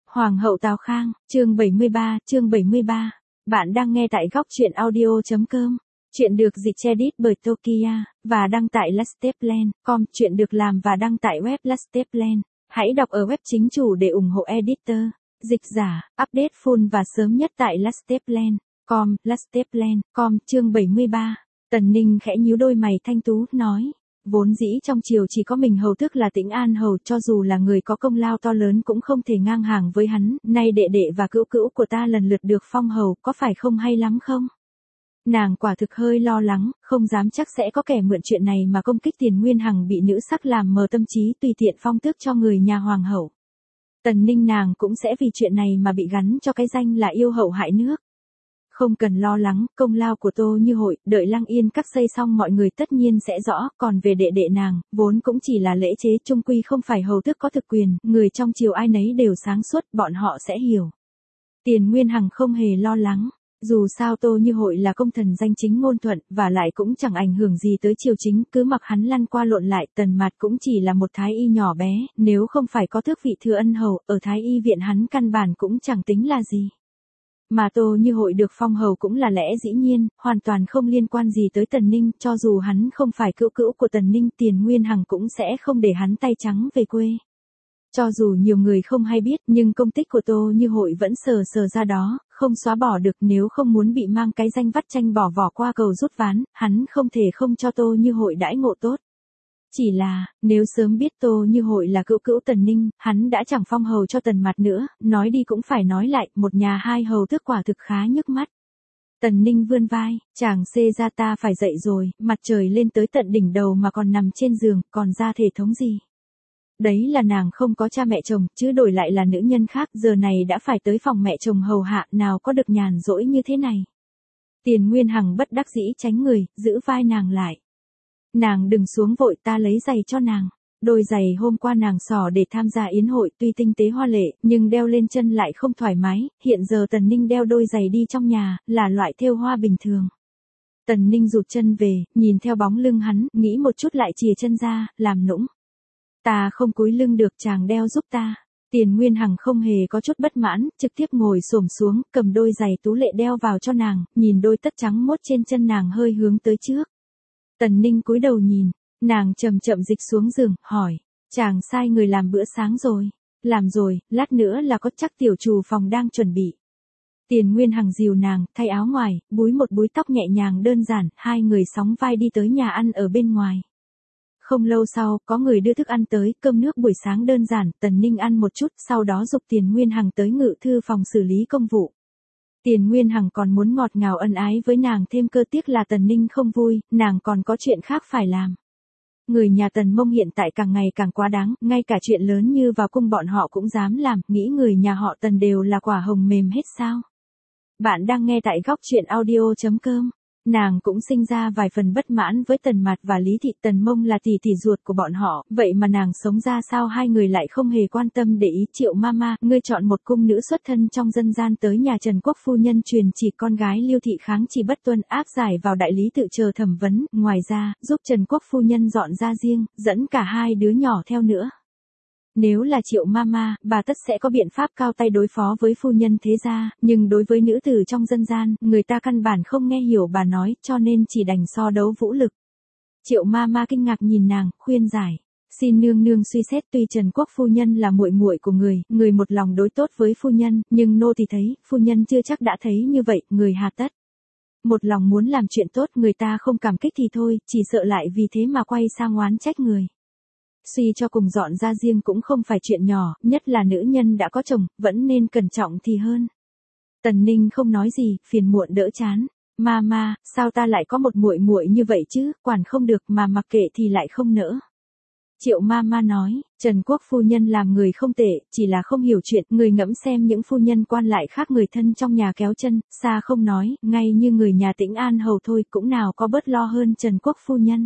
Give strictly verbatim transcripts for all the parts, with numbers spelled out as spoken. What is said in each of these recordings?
Hoàng hậu Tào Khang, chương bảy mươi ba, chương bảy mươi ba. Bạn đang nghe tại góc truyện audio.com. Chuyện được dịch edit bởi Tokia, và đăng tại lasteplan chấm com. Chuyện được làm và đăng tại web Lasteplan. Hãy đọc ở web chính chủ để ủng hộ editor, dịch giả, update full và sớm nhất tại lasteplan chấm com, lasteplan chấm com. Chương bảy mươi ba. Tần Ninh khẽ nhíu đôi mày thanh tú, nói. Vốn dĩ trong triều chỉ có mình hầu tước là Tĩnh An hầu, cho dù là người có công lao to lớn cũng không thể ngang hàng với hắn, nay đệ đệ và cữu cữu của ta lần lượt được phong hầu, có phải không hay lắm không? Nàng quả thực hơi lo lắng, không dám chắc sẽ có kẻ mượn chuyện này mà công kích Tiền Nguyên Hằng bị nữ sắc làm mờ tâm trí tùy tiện phong tước cho người nhà hoàng hậu. Tần Ninh nàng cũng sẽ vì chuyện này mà bị gắn cho cái danh là yêu hậu hại nước. Không cần lo lắng, công lao của Tô Như Hội, đợi Lăng Yên các xây xong mọi người tất nhiên sẽ rõ, còn về đệ đệ nàng, vốn cũng chỉ là lễ chế, chung quy không phải hầu tước có thực quyền, người trong triều ai nấy đều sáng suốt, bọn họ sẽ hiểu. Tiền Nguyên Hằng không hề lo lắng, dù sao Tô Như Hội là công thần danh chính ngôn thuận, và lại cũng chẳng ảnh hưởng gì tới triều chính, cứ mặc hắn lăn qua lộn lại, Tần Mạt cũng chỉ là một thái y nhỏ bé, nếu không phải có tước vị thừa ân hầu, ở thái y viện hắn căn bản cũng chẳng tính là gì. Mà Tô Như Hội được phong hầu cũng là lẽ dĩ nhiên, hoàn toàn không liên quan gì tới Tần Ninh, cho dù hắn không phải cữu cữu của Tần Ninh, Tiền Nguyên Hằng cũng sẽ không để hắn tay trắng về quê. Cho dù nhiều người không hay biết, nhưng công tích của Tô Như Hội vẫn sờ sờ ra đó, không xóa bỏ được, nếu không muốn bị mang cái danh vắt tranh bỏ vỏ qua cầu rút ván, hắn không thể không cho Tô Như Hội đãi ngộ tốt. Chỉ là, nếu sớm biết Tô Như Hội là cữu cữu Tần Ninh, hắn đã chẳng phong hầu cho Tần Mạt nữa, nói đi cũng phải nói lại, một nhà hai hầu tước quả thực khá nhức mắt. Tần Ninh vươn vai, chàng xê ra ta phải dậy rồi, mặt trời lên tới tận đỉnh đầu mà còn nằm trên giường, còn ra thể thống gì. Đấy là nàng không có cha mẹ chồng, chứ đổi lại là nữ nhân khác, giờ này đã phải tới phòng mẹ chồng hầu hạ, nào có được nhàn rỗi như thế này. Tiền Nguyên Hằng bất đắc dĩ tránh người, giữ vai nàng lại. Nàng đừng xuống vội, ta lấy giày cho nàng. Đôi giày hôm qua nàng xỏ để tham gia yến hội tuy tinh tế hoa lệ, nhưng đeo lên chân lại không thoải mái, hiện giờ Tần Ninh đeo đôi giày đi trong nhà, là loại thêu hoa bình thường. Tần Ninh rụt chân về, nhìn theo bóng lưng hắn, nghĩ một chút lại chìa chân ra, làm nũng. Ta không cúi lưng được, chàng đeo giúp ta. Tiền Nguyên Hằng không hề có chút bất mãn, trực tiếp ngồi xổm xuống, cầm đôi giày tú lệ đeo vào cho nàng, nhìn đôi tất trắng mốt trên chân nàng hơi hướng tới trước. Tần Ninh cúi đầu nhìn, nàng chậm chậm dịch xuống giường, hỏi, chàng sai người làm bữa sáng rồi. Làm rồi, lát nữa là có, chắc tiểu trù phòng đang chuẩn bị. Tiền Nguyên Hằng dìu nàng, thay áo ngoài, búi một búi tóc nhẹ nhàng đơn giản, hai người sóng vai đi tới nhà ăn ở bên ngoài. Không lâu sau, có người đưa thức ăn tới, cơm nước buổi sáng đơn giản, Tần Ninh ăn một chút, sau đó giục Tiền Nguyên Hằng tới ngự thư phòng xử lý công vụ. Tiền Nguyên Hằng còn muốn ngọt ngào ân ái với nàng thêm, cơ tiếc là Tần Ninh không vui, nàng còn có chuyện khác phải làm. Người nhà Tần Mông hiện tại càng ngày càng quá đáng, ngay cả chuyện lớn như vào cung bọn họ cũng dám làm, nghĩ người nhà họ Tần đều là quả hồng mềm hết sao. Bạn đang nghe tại góc truyện audio.com. Nàng cũng sinh ra vài phần bất mãn với Tần Mạt và Lý Thị. Tần Mông là tỷ tỷ ruột của bọn họ, vậy mà nàng sống ra sao hai người lại không hề quan tâm để ý. Triệu Mama, ngươi chọn một cung nữ xuất thân trong dân gian tới nhà Trần Quốc phu nhân truyền chỉ con gái Liêu Thị kháng chỉ bất tuân, áp giải vào đại lý tự chờ thẩm vấn, ngoài ra, giúp Trần Quốc phu nhân dọn ra riêng, dẫn cả hai đứa nhỏ theo nữa. Nếu là Triệu Mama, bà tất sẽ có biện pháp cao tay đối phó với phu nhân thế gia, nhưng đối với nữ tử trong dân gian, người ta căn bản không nghe hiểu bà nói, cho nên chỉ đành so đấu vũ lực. Triệu Mama kinh ngạc nhìn nàng, khuyên giải. Xin nương nương suy xét, tuy Trần Quốc phu nhân là muội muội của người, người một lòng đối tốt với phu nhân, nhưng nô thì thấy, phu nhân chưa chắc đã thấy như vậy, người hà tất. Một lòng muốn làm chuyện tốt, người ta không cảm kích thì thôi, chỉ sợ lại vì thế mà quay sang oán trách người. Suy cho cùng dọn ra riêng cũng không phải chuyện nhỏ, nhất là nữ nhân đã có chồng, vẫn nên cẩn trọng thì hơn. Tần Ninh không nói gì, phiền muộn đỡ chán. Mama, sao ta lại có một muội muội như vậy chứ, quản không được mà mặc kệ thì lại không nỡ. Triệu Mama nói, Trần Quốc phu nhân làm người không tệ, chỉ là không hiểu chuyện, người ngẫm xem những phu nhân quan lại khác người thân trong nhà kéo chân, xa không nói, ngay như người nhà Tĩnh An hầu thôi cũng nào có bớt lo hơn Trần Quốc phu nhân.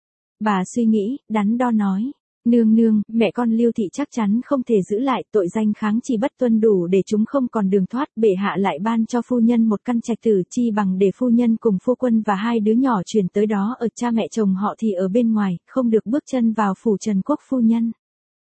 Bà suy nghĩ, đắn đo nói. Nương nương, mẹ con Liêu Thị chắc chắn không thể giữ lại, tội danh kháng chỉ bất tuân đủ để chúng không còn đường thoát, bệ hạ lại ban cho phu nhân một căn trạch tử, chi bằng để phu nhân cùng phu quân và hai đứa nhỏ chuyển tới đó ở, cha mẹ chồng họ thì ở bên ngoài, không được bước chân vào phủ Trần Quốc phu nhân.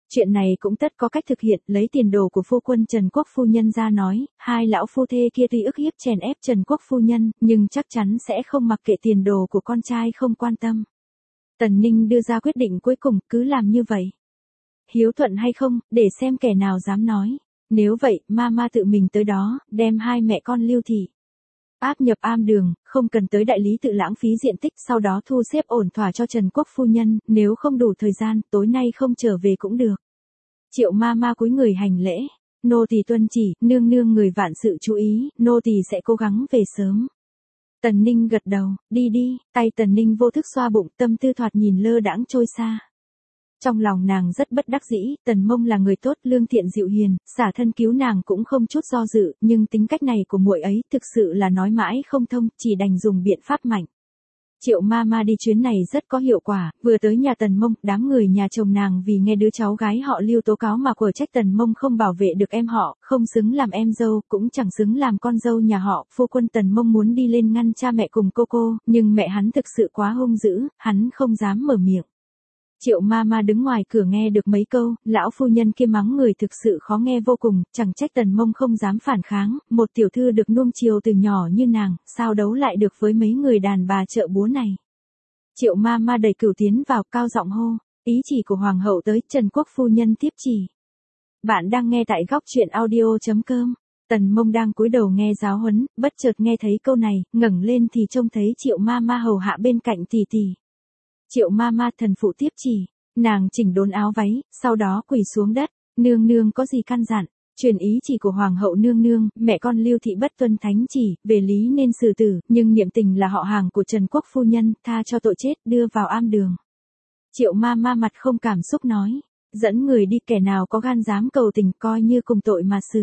Chuyện này cũng tất có cách thực hiện, lấy tiền đồ của phu quân Trần Quốc phu nhân ra nói, hai lão phu thê kia tuy ức hiếp chèn ép Trần Quốc phu nhân, nhưng chắc chắn sẽ không mặc kệ tiền đồ của con trai không quan tâm. Tần Ninh đưa ra quyết định cuối cùng, cứ làm như vậy. Hiếu thuận hay không, để xem kẻ nào dám nói. Nếu vậy, mama tự mình tới đó, đem hai mẹ con Lưu thị áp nhập am đường, không cần tới đại lý tự lãng phí diện tích, sau đó thu xếp ổn thỏa cho Trần Quốc phu nhân, nếu không đủ thời gian, tối nay không trở về cũng được. Triệu mama cúi người hành lễ, nô tỳ tuân chỉ, nương nương người vạn sự chú ý, nô tỳ sẽ cố gắng về sớm. Tần Ninh gật đầu, đi đi, tay Tần Ninh vô thức xoa bụng, tâm tư thoạt nhìn lơ đãng trôi xa. Trong lòng nàng rất bất đắc dĩ, Tần Mông là người tốt, lương thiện dịu hiền, xả thân cứu nàng cũng không chút do dự, nhưng tính cách này của muội ấy thực sự là nói mãi không thông, chỉ đành dùng biện pháp mạnh. Triệu mama đi chuyến này rất có hiệu quả, vừa tới nhà Tần Mông, đám người nhà chồng nàng vì nghe đứa cháu gái họ Lưu tố cáo mà quở trách Tần Mông không bảo vệ được em họ, không xứng làm em dâu, cũng chẳng xứng làm con dâu nhà họ. Phu quân Tần Mông muốn đi lên ngăn cha mẹ cùng cô cô, nhưng mẹ hắn thực sự quá hung dữ, hắn không dám mở miệng. Triệu mama đứng ngoài cửa nghe được mấy câu, lão phu nhân kia mắng người thực sự khó nghe vô cùng, chẳng trách Tần Mông không dám phản kháng, một tiểu thư được nuông chiều từ nhỏ như nàng, sao đấu lại được với mấy người đàn bà chợ búa này. Triệu mama đẩy cửu tiến vào, cao giọng hô, ý chỉ của hoàng hậu tới, Trần Quốc phu nhân tiếp chỉ. Bạn đang nghe tại góc truyện audio chấm com. Tần Mông đang cúi đầu nghe giáo huấn, bất chợt nghe thấy câu này, ngẩng lên thì trông thấy Triệu mama hầu hạ bên cạnh tỷ tỷ. Triệu mama thần phụ tiếp chỉ, nàng chỉnh đốn áo váy, sau đó quỳ xuống đất, nương nương có gì căn dặn, truyền ý chỉ của hoàng hậu nương nương, mẹ con Lưu thị bất tuân thánh chỉ, về lý nên xử tử, nhưng niệm tình là họ hàng của Trần Quốc phu nhân, tha cho tội chết, đưa vào am đường. Triệu mama mặt không cảm xúc nói, dẫn người đi, kẻ nào có gan dám cầu tình coi như cùng tội mà xử.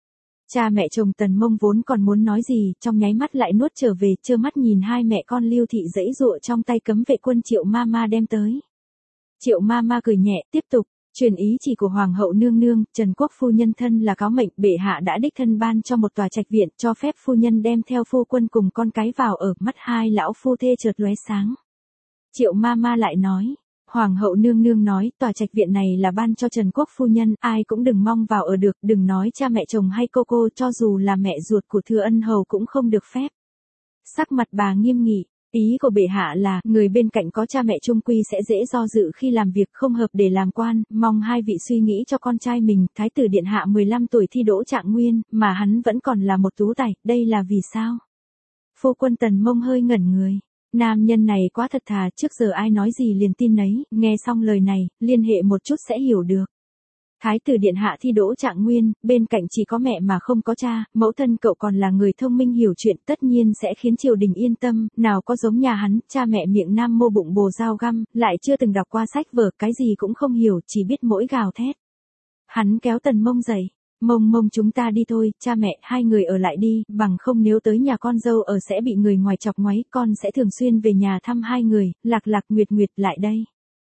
Cha mẹ chồng Tần Mông vốn còn muốn nói gì, trong nháy mắt lại nuốt trở về, trơ mắt nhìn hai mẹ con Lưu thị giãy giụa trong tay cấm vệ quân Triệu mama đem tới. Triệu mama cười nhẹ, tiếp tục, truyền ý chỉ của hoàng hậu nương nương, Trần Quốc phu nhân thân là cáo mệnh, bệ hạ đã đích thân ban cho một tòa trạch viện, cho phép phu nhân đem theo phu quân cùng con cái vào ở, mắt hai lão phu thê chợt lóe sáng. Triệu mama lại nói, hoàng hậu nương nương nói, tòa trạch viện này là ban cho Trần Quốc phu nhân, ai cũng đừng mong vào ở được, đừng nói cha mẹ chồng hay cô cô, cho dù là mẹ ruột của Thừa Ân hầu cũng không được phép. Sắc mặt bà nghiêm nghị, ý của bệ hạ là, người bên cạnh có cha mẹ chung quy sẽ dễ do dự khi làm việc không hợp để làm quan, mong hai vị suy nghĩ cho con trai mình. Thái tử điện hạ mười lăm tuổi thi đỗ trạng nguyên, mà hắn vẫn còn là một tú tài, đây là vì sao? Phu quân Tần Mông hơi ngẩn người. Nam nhân này quá thật thà, trước giờ ai nói gì liền tin nấy, nghe xong lời này, liên hệ một chút sẽ hiểu được. Thái tử điện hạ thi đỗ trạng nguyên, bên cạnh chỉ có mẹ mà không có cha, mẫu thân cậu còn là người thông minh hiểu chuyện, tất nhiên sẽ khiến triều đình yên tâm, nào có giống nhà hắn, cha mẹ miệng nam mô bụng bồ dao găm, lại chưa từng đọc qua sách vở, cái gì cũng không hiểu, chỉ biết mỗi gào thét. Hắn kéo Tần Mông dậy. Mông mông chúng ta đi thôi, cha mẹ, hai người ở lại đi, bằng không nếu tới nhà con dâu ở sẽ bị người ngoài chọc ngoáy, con sẽ thường xuyên về nhà thăm hai người, Lạc Lạc Nguyệt Nguyệt lại đây.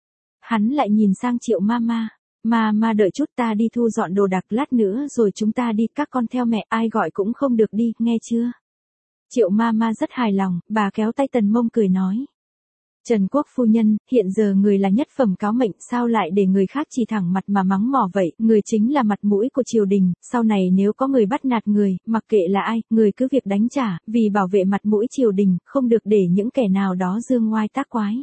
Hắn lại nhìn sang Triệu mama, mama đợi chút ta đi thu dọn đồ đạc lát nữa rồi chúng ta đi, các con theo mẹ, ai gọi cũng không được đi, nghe chưa? Triệu mama rất hài lòng, bà kéo tay Tần Mông cười nói. Trần Quốc phu nhân, hiện giờ người là nhất phẩm cáo mệnh, sao lại để người khác chỉ thẳng mặt mà mắng mỏ vậy, người chính là mặt mũi của triều đình, sau này nếu có người bắt nạt người, mặc kệ là ai, người cứ việc đánh trả, vì bảo vệ mặt mũi triều đình, không được để những kẻ nào đó dương ngoai tác quái.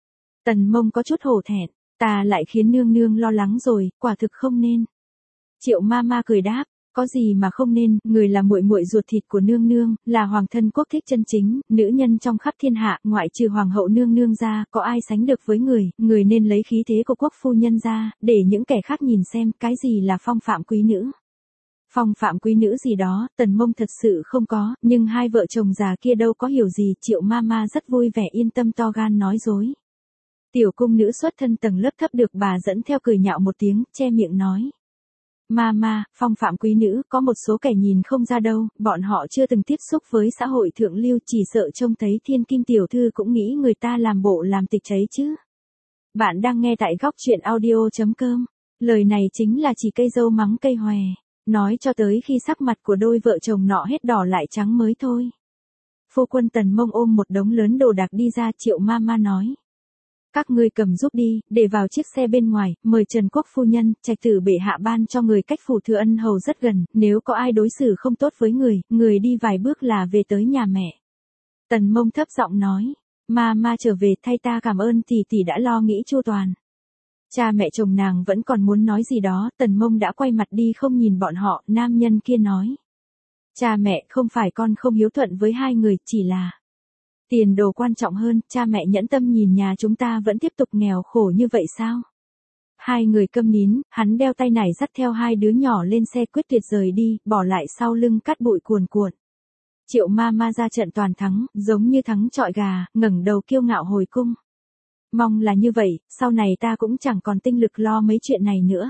Tần Mông có chút hổ thẹn, ta lại khiến nương nương lo lắng rồi, quả thực không nên. Triệu mama cười đáp. Có gì mà không nên, người là muội muội ruột thịt của nương nương, là hoàng thân quốc thích chân chính, nữ nhân trong khắp thiên hạ, ngoại trừ hoàng hậu nương nương ra, có ai sánh được với người, người nên lấy khí thế của quốc phu nhân ra, để những kẻ khác nhìn xem, cái gì là phong phạm quý nữ. Phong phạm quý nữ gì đó, Tần Mông thật sự không có, nhưng hai vợ chồng già kia đâu có hiểu gì, Triệu mama rất vui vẻ yên tâm to gan nói dối. Tiểu cung nữ xuất thân tầng lớp thấp được bà dẫn theo cười nhạo một tiếng, che miệng nói. Mama, phong phạm quý nữ, có một số kẻ nhìn không ra đâu, bọn họ chưa từng tiếp xúc với xã hội thượng lưu, chỉ sợ trông thấy thiên kim tiểu thư cũng nghĩ người ta làm bộ làm tịch cháy chứ. Bạn đang nghe tại góc truyện audio chấm com. Lời này chính là chỉ cây dâu mắng cây hòe, nói cho tới khi sắc mặt của đôi vợ chồng nọ hết đỏ lại trắng mới thôi. Phu quân Tần Mông ôm một đống lớn đồ đạc đi ra, Triệu mama nói. Các ngươi cầm giúp đi, để vào chiếc xe bên ngoài, mời Trần Quốc phu nhân, trạch tử bệ hạ ban cho người cách phủ thừa ân hầu rất gần, nếu có ai đối xử không tốt với người, người đi vài bước là về tới nhà mẹ. Tần Mông thấp giọng nói, ma ma trở về thay ta cảm ơn tỷ tỷ đã lo nghĩ chu toàn. Cha mẹ chồng nàng vẫn còn muốn nói gì đó, Tần Mông đã quay mặt đi không nhìn bọn họ, nam nhân kia nói. Cha mẹ, không phải con không hiếu thuận với hai người, chỉ là tiền đồ quan trọng hơn, cha mẹ nhẫn tâm nhìn nhà chúng ta vẫn tiếp tục nghèo khổ như vậy sao? Hai người câm nín, hắn đeo tay nải dắt theo hai đứa nhỏ lên xe quyết tuyệt rời đi, bỏ lại sau lưng cát bụi cuồn cuộn. Triệu ma ma ra trận toàn thắng, giống như thắng trọi gà, ngẩng đầu kiêu ngạo hồi cung. Mong là như vậy, sau này ta cũng chẳng còn tinh lực lo mấy chuyện này nữa.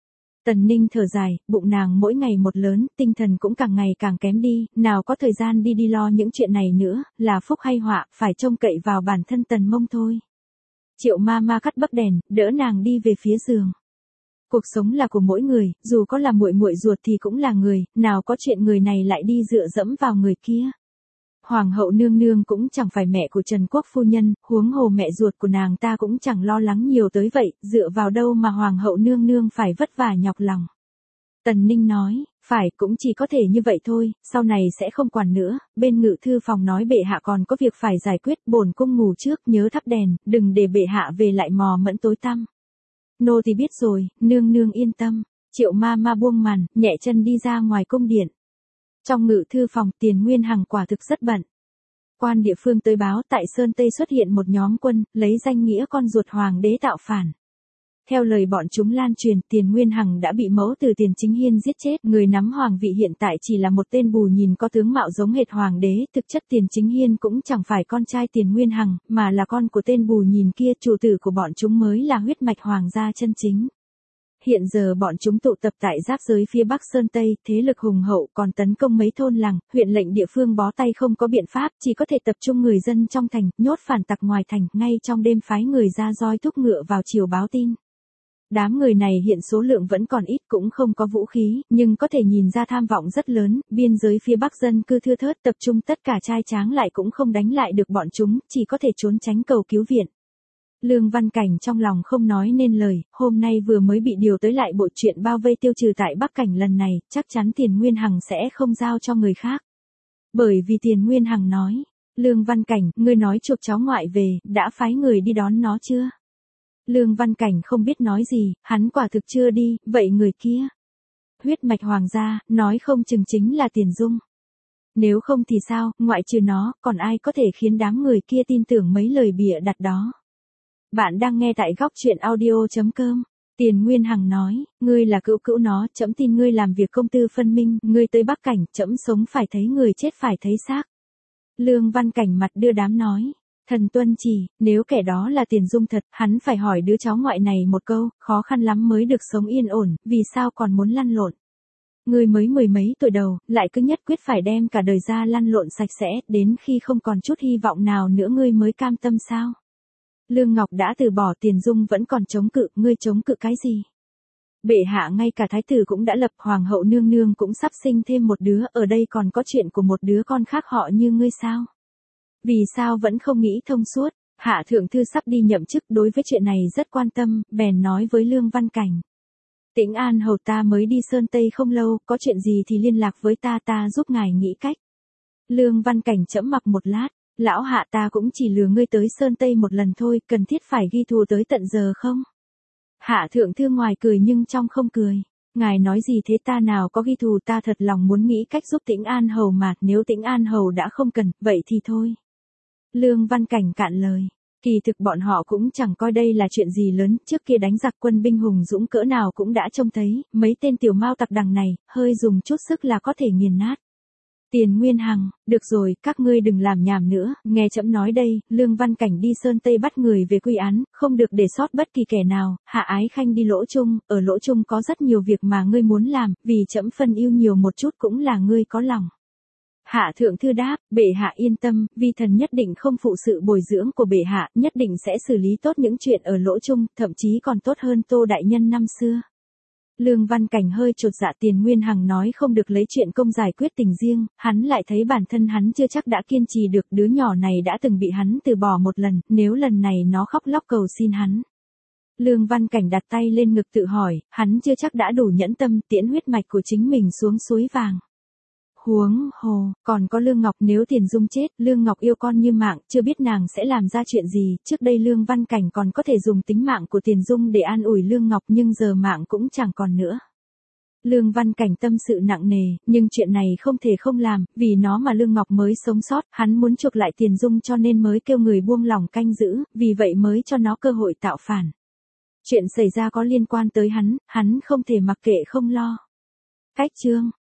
Tần Ninh thở dài, bụng nàng mỗi ngày một lớn, tinh thần cũng càng ngày càng kém đi, nào có thời gian đi đi lo những chuyện này nữa, là phúc hay họa, phải trông cậy vào bản thân Tần Mông thôi. Triệu ma ma cắt bấc đèn, đỡ nàng đi về phía giường. Cuộc sống là của mỗi người, dù có là muội muội ruột thì cũng là người, nào có chuyện người này lại đi dựa dẫm vào người kia. Hoàng hậu nương nương cũng chẳng phải mẹ của Trần Quốc phu nhân, huống hồ mẹ ruột của nàng ta cũng chẳng lo lắng nhiều tới vậy, dựa vào đâu mà hoàng hậu nương nương phải vất vả nhọc lòng. Tần Ninh nói, phải, cũng chỉ có thể như vậy thôi, sau này sẽ không quản nữa, bên ngự thư phòng nói bệ hạ còn có việc phải giải quyết, bổn cung ngủ trước, nhớ thắp đèn, đừng để bệ hạ về lại mò mẫn tối tăm. Nô thì biết rồi, nương nương yên tâm. Triệu ma ma buông màn, nhẹ chân đi ra ngoài cung điện. Trong ngự thư phòng, Tiền Nguyên Hằng quả thực rất bận. Quan địa phương tới báo tại Sơn Tây xuất hiện một nhóm quân, lấy danh nghĩa con ruột hoàng đế tạo phản. Theo lời bọn chúng lan truyền, Tiền Nguyên Hằng đã bị mẫu từ Tiền Chính Hiên giết chết, người nắm hoàng vị hiện tại chỉ là một tên bù nhìn có tướng mạo giống hệt hoàng đế, thực chất Tiền Chính Hiên cũng chẳng phải con trai Tiền Nguyên Hằng, mà là con của tên bù nhìn kia, chủ tử của bọn chúng mới là huyết mạch hoàng gia chân chính. Hiện giờ bọn chúng tụ tập tại giáp giới phía Bắc Sơn Tây, thế lực hùng hậu, còn tấn công mấy thôn làng, huyện lệnh địa phương bó tay không có biện pháp, chỉ có thể tập trung người dân trong thành, nhốt phản tặc ngoài thành, ngay trong đêm phái người ra roi thúc ngựa vào chiều báo tin. Đám người này hiện số lượng vẫn còn ít, cũng không có vũ khí, nhưng có thể nhìn ra tham vọng rất lớn, biên giới phía Bắc dân cư thưa thớt, tập trung tất cả trai tráng lại cũng không đánh lại được bọn chúng, chỉ có thể trốn tránh cầu cứu viện. Lương Văn Cảnh trong lòng không nói nên lời, hôm nay vừa mới bị điều tới lại bộ chuyện bao vây tiêu trừ tại Bắc Cảnh lần này, chắc chắn Tiền Nguyên Hằng sẽ không giao cho người khác. Bởi vì Tiền Nguyên Hằng nói, Lương Văn Cảnh, ngươi nói chuộc cháu ngoại về, đã phái người đi đón nó chưa? Lương Văn Cảnh không biết nói gì, hắn quả thực chưa đi, vậy người kia. Huyết mạch hoàng gia, nói không chừng chính là Tiền Dung. Nếu không thì sao, ngoại trừ nó, còn ai có thể khiến đám người kia tin tưởng mấy lời bịa đặt đó. Bạn đang nghe tại góc truyện audio chấm com. Tiền Nguyên Hằng nói, ngươi là cữu cữu nó, trẫm tin ngươi làm việc công tư phân minh, ngươi tới Bắc Cảnh, trẫm sống phải thấy người chết phải thấy xác. Lương Văn Cảnh mặt đưa đám nói, thần tuân chỉ, nếu kẻ đó là Tiền Dung thật, hắn phải hỏi đứa cháu ngoại này một câu, khó khăn lắm mới được sống yên ổn, vì sao còn muốn lăn lộn. Ngươi mới mười mấy tuổi đầu, lại cứ nhất quyết phải đem cả đời ra lăn lộn sạch sẽ, đến khi không còn chút hy vọng nào nữa ngươi mới cam tâm sao? Lương Ngọc đã từ bỏ, Tiền Dung vẫn còn chống cự, ngươi chống cự cái gì? Bệ hạ ngay cả thái tử cũng đã lập, hoàng hậu nương nương cũng sắp sinh thêm một đứa, ở đây còn có chuyện của một đứa con khác họ như ngươi sao? Vì sao vẫn không nghĩ thông suốt? Hạ thượng thư sắp đi nhậm chức, đối với chuyện này rất quan tâm, bèn nói với Lương Văn Cảnh. Tĩnh An hầu ta mới đi Sơn Tây không lâu, có chuyện gì thì liên lạc với ta, ta giúp ngài nghĩ cách. Lương Văn Cảnh trẫm mặc một lát. Lão hạ, ta cũng chỉ lừa ngươi tới Sơn Tây một lần thôi, cần thiết phải ghi thù tới tận giờ không? Hạ thượng thư ngoài cười nhưng trong không cười. Ngài nói gì thế, ta nào có ghi thù, ta thật lòng muốn nghĩ cách giúp Tĩnh An hầu mà, nếu Tĩnh An hầu đã không cần, vậy thì thôi. Lương Văn Cảnh cạn lời. Kỳ thực bọn họ cũng chẳng coi đây là chuyện gì lớn, trước kia đánh giặc quân binh hùng dũng cỡ nào cũng đã trông thấy, mấy tên tiểu mao tặc đằng này, hơi dùng chút sức là có thể nghiền nát. Tiền Nguyên Hằng, được rồi, các ngươi đừng làm nhảm nữa, nghe trẫm nói đây, Lương Văn Cảnh đi Sơn Tây bắt người về quy án, không được để sót bất kỳ kẻ nào, Hạ Ái Khanh đi Lỗ Trung, ở Lỗ Trung có rất nhiều việc mà ngươi muốn làm, vì trẫm phân ưu nhiều một chút cũng là ngươi có lòng. Hạ thượng thư đáp, bệ hạ yên tâm, vi thần nhất định không phụ sự bồi dưỡng của bệ hạ, nhất định sẽ xử lý tốt những chuyện ở Lỗ Trung, thậm chí còn tốt hơn Tô đại nhân năm xưa. Lương Văn Cảnh hơi chột dạ. Tiền Nguyên Hằng nói không được lấy chuyện công giải quyết tình riêng, hắn lại thấy bản thân hắn chưa chắc đã kiên trì được, đứa nhỏ này đã từng bị hắn từ bỏ một lần, nếu lần này nó khóc lóc cầu xin hắn. Lương Văn Cảnh đặt tay lên ngực tự hỏi, hắn chưa chắc đã đủ nhẫn tâm tiễn huyết mạch của chính mình xuống suối vàng. Huống hồ, còn có Lương Ngọc, nếu Tiền Dung chết, Lương Ngọc yêu con như mạng, chưa biết nàng sẽ làm ra chuyện gì, trước đây Lương Văn Cảnh còn có thể dùng tính mạng của Tiền Dung để an ủi Lương Ngọc, nhưng giờ mạng cũng chẳng còn nữa. Lương Văn Cảnh tâm sự nặng nề, nhưng chuyện này không thể không làm, vì nó mà Lương Ngọc mới sống sót, hắn muốn chuộc lại Tiền Dung cho nên mới kêu người buông lòng canh giữ, vì vậy mới cho nó cơ hội tạo phản. Chuyện xảy ra có liên quan tới hắn, hắn không thể mặc kệ không lo. Cách chương